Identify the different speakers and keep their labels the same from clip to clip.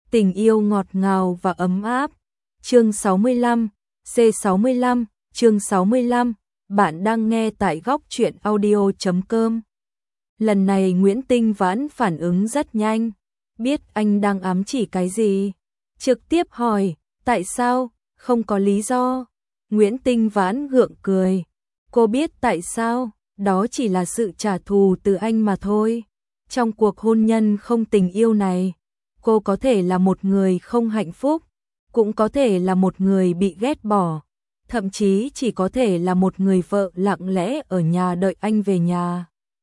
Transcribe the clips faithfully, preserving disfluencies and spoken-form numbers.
Speaker 1: Tình yêu ngọt ngào và ấm áp. Chương sáu mươi lăm, C sáu mươi lăm, chương sáu mươi lăm, bạn đang nghe tại góc truyện audio chấm com. Lần này Nguyễn Tinh Vãn phản ứng rất nhanh, biết anh đang ám chỉ cái gì. Trực tiếp hỏi, tại sao, không có lý do. Nguyễn Tinh Vãn gượng cười, cô biết tại sao, đó chỉ là sự trả thù từ anh mà thôi. Trong cuộc hôn nhân không tình yêu này, cô có thể là một người không hạnh phúc, cũng có thể là một người bị ghét bỏ, thậm chí chỉ có thể là một người vợ lặng lẽ ở nhà đợi anh về nhà.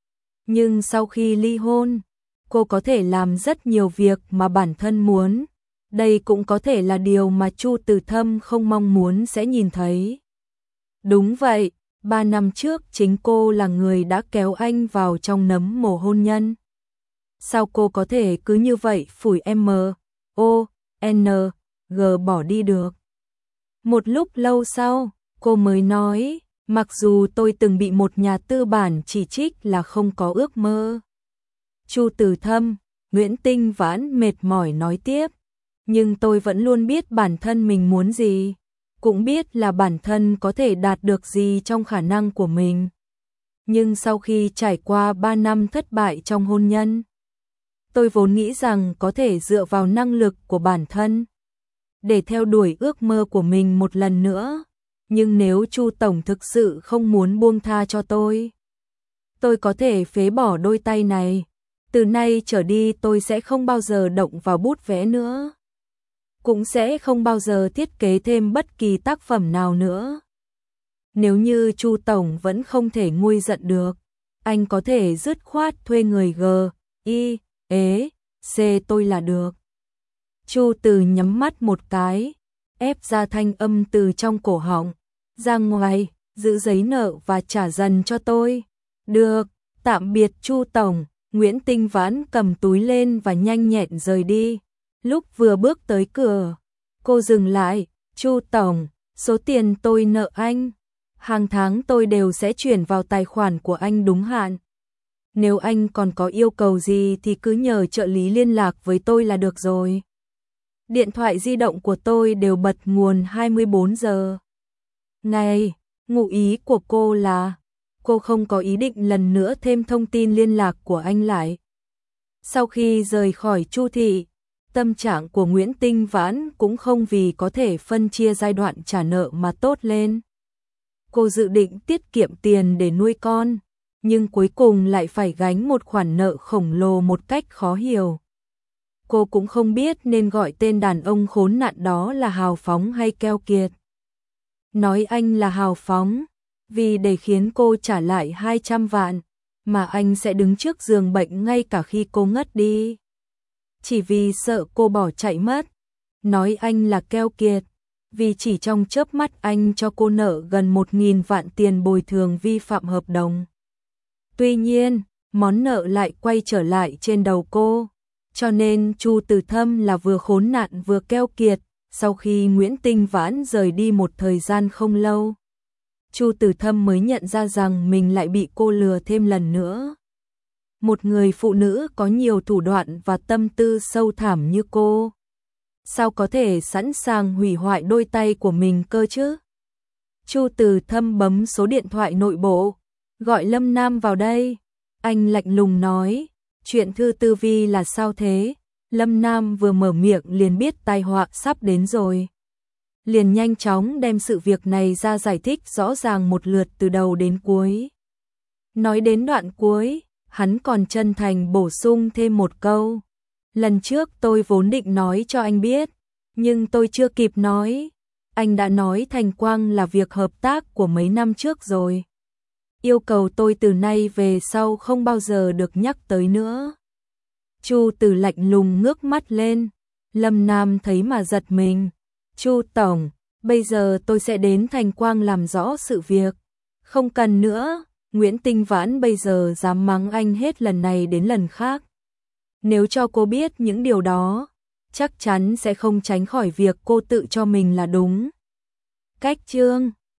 Speaker 1: Nhưng sau khi ly hôn, cô có thể làm rất nhiều việc mà bản thân muốn. Đây cũng có thể là điều mà Chu Từ Thâm không mong muốn sẽ nhìn thấy. Đúng vậy, ba năm trước chính cô là người đã kéo anh vào trong nấm mồ hôn nhân. Sao cô có thể cứ như vậy phủi M, O, N, G bỏ đi được? Một lúc lâu sau, cô mới nói, mặc dù tôi từng bị một nhà tư bản chỉ trích là không có ước mơ. Chu Từ Thâm, Nguyễn Tinh Vãn mệt mỏi nói tiếp, nhưng tôi vẫn luôn biết bản thân mình muốn gì, cũng biết là bản thân có thể đạt được gì trong khả năng của mình. Nhưng sau khi trải qua ba năm thất bại trong hôn nhân, tôi vốn nghĩ rằng có thể dựa vào năng lực của bản thân để theo đuổi ước mơ của mình một lần nữa. Nhưng nếu Chu tổng thực sự không muốn buông tha cho tôi, tôi có thể phế bỏ đôi tay này. Từ nay trở đi tôi sẽ không bao giờ động vào bút vẽ nữa, cũng sẽ không bao giờ thiết kế thêm bất kỳ tác phẩm nào nữa. Nếu như Chu tổng vẫn không thể nguôi giận được, anh có thể dứt khoát thuê người G, I, ế, C tôi là được. Chu Từ nhắm mắt một cái, ép ra thanh âm từ trong cổ họng, ra ngoài, giữ giấy nợ và trả dần cho tôi. Được, tạm biệt Chu tổng. Nguyễn Tinh Vãn cầm túi lên và nhanh nhẹn rời đi. Lúc vừa bước tới cửa, cô dừng lại, Chu tổng, số tiền tôi nợ anh, hàng tháng tôi đều sẽ chuyển vào tài khoản của anh đúng hạn. Nếu anh còn có yêu cầu gì thì cứ nhờ trợ lý liên lạc với tôi là được rồi. Điện thoại di động của tôi đều bật nguồn hai mươi bốn giờ. Này, ngụ ý của cô là cô không có ý định lần nữa thêm thông tin liên lạc của anh lại. Sau khi rời khỏi Chu thị, tâm trạng của Nguyễn Tinh Vãn cũng không vì có thể phân chia giai đoạn trả nợ mà tốt lên. Cô dự định tiết kiệm tiền để nuôi con, nhưng cuối cùng lại phải gánh một khoản nợ khổng lồ một cách khó hiểu. Cô cũng không biết nên gọi tên đàn ông khốn nạn đó là hào phóng hay keo kiệt. Nói anh là hào phóng, vì để khiến cô trả lại hai trăm vạn, mà anh sẽ đứng trước giường bệnh ngay cả khi cô ngất đi. Chỉ vì sợ cô bỏ chạy mất. Nói anh là keo kiệt, vì chỉ trong chớp mắt anh cho cô nợ gần một nghìn vạn tiền bồi thường vi phạm hợp đồng. Tuy nhiên, món nợ lại quay trở lại trên đầu cô, cho nên Chu Từ Thâm là vừa khốn nạn vừa keo kiệt. Sau khi Nguyễn Tinh Vãn rời đi một thời gian không lâu, Chu Từ Thâm mới nhận ra rằng mình lại bị cô lừa thêm lần nữa. Một người phụ nữ có nhiều thủ đoạn và tâm tư sâu thẳm như cô, sao có thể sẵn sàng hủy hoại đôi tay của mình cơ chứ? Chu Từ Thâm bấm số điện thoại nội bộ, gọi Lâm Nam vào đây. Anh lạnh lùng nói, chuyện Thư Tư Vi là sao thế? Lâm Nam vừa mở miệng liền biết tai họa sắp đến rồi. Liền nhanh chóng đem sự việc này ra giải thích rõ ràng một lượt từ đầu đến cuối. Nói đến đoạn cuối, hắn còn chân thành bổ sung thêm một câu. Lần trước tôi vốn định nói cho anh biết, nhưng tôi chưa kịp nói. Anh đã nói Thành Quang là việc hợp tác của mấy năm trước rồi. Yêu cầu tôi từ nay về sau không bao giờ được nhắc tới nữa. Chu Từ lạnh lùng ngước mắt lên. Lâm Nam thấy mà giật mình. Chu tổng, bây giờ tôi sẽ đến Thành Quang làm rõ sự việc. Không cần nữa, Nguyễn Tinh Vãn bây giờ dám mắng anh hết lần này đến lần khác. Nếu cho cô biết những điều đó, chắc chắn sẽ không tránh khỏi việc cô tự cho mình là đúng. Cách chương